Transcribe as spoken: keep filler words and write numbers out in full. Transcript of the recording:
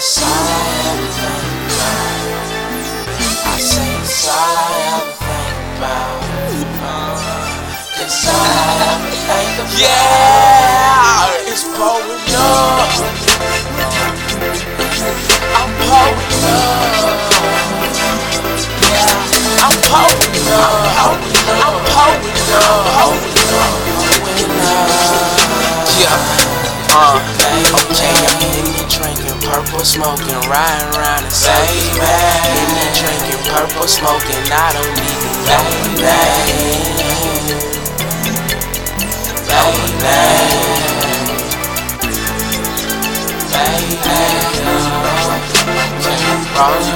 it's all I ever think about. I say it's all I ever think about. It's all I ever think about. Yeah, it's blowing up. I'm blowing up. Yeah, I'm blowing up. I'm blowing up. I'm blowing up. Yeah. Uh, okay, I'm in there drinking, purple smoking, riding around and say, man. In there drinking, purple smoking, I don't even know my name. Baby, baby, baby,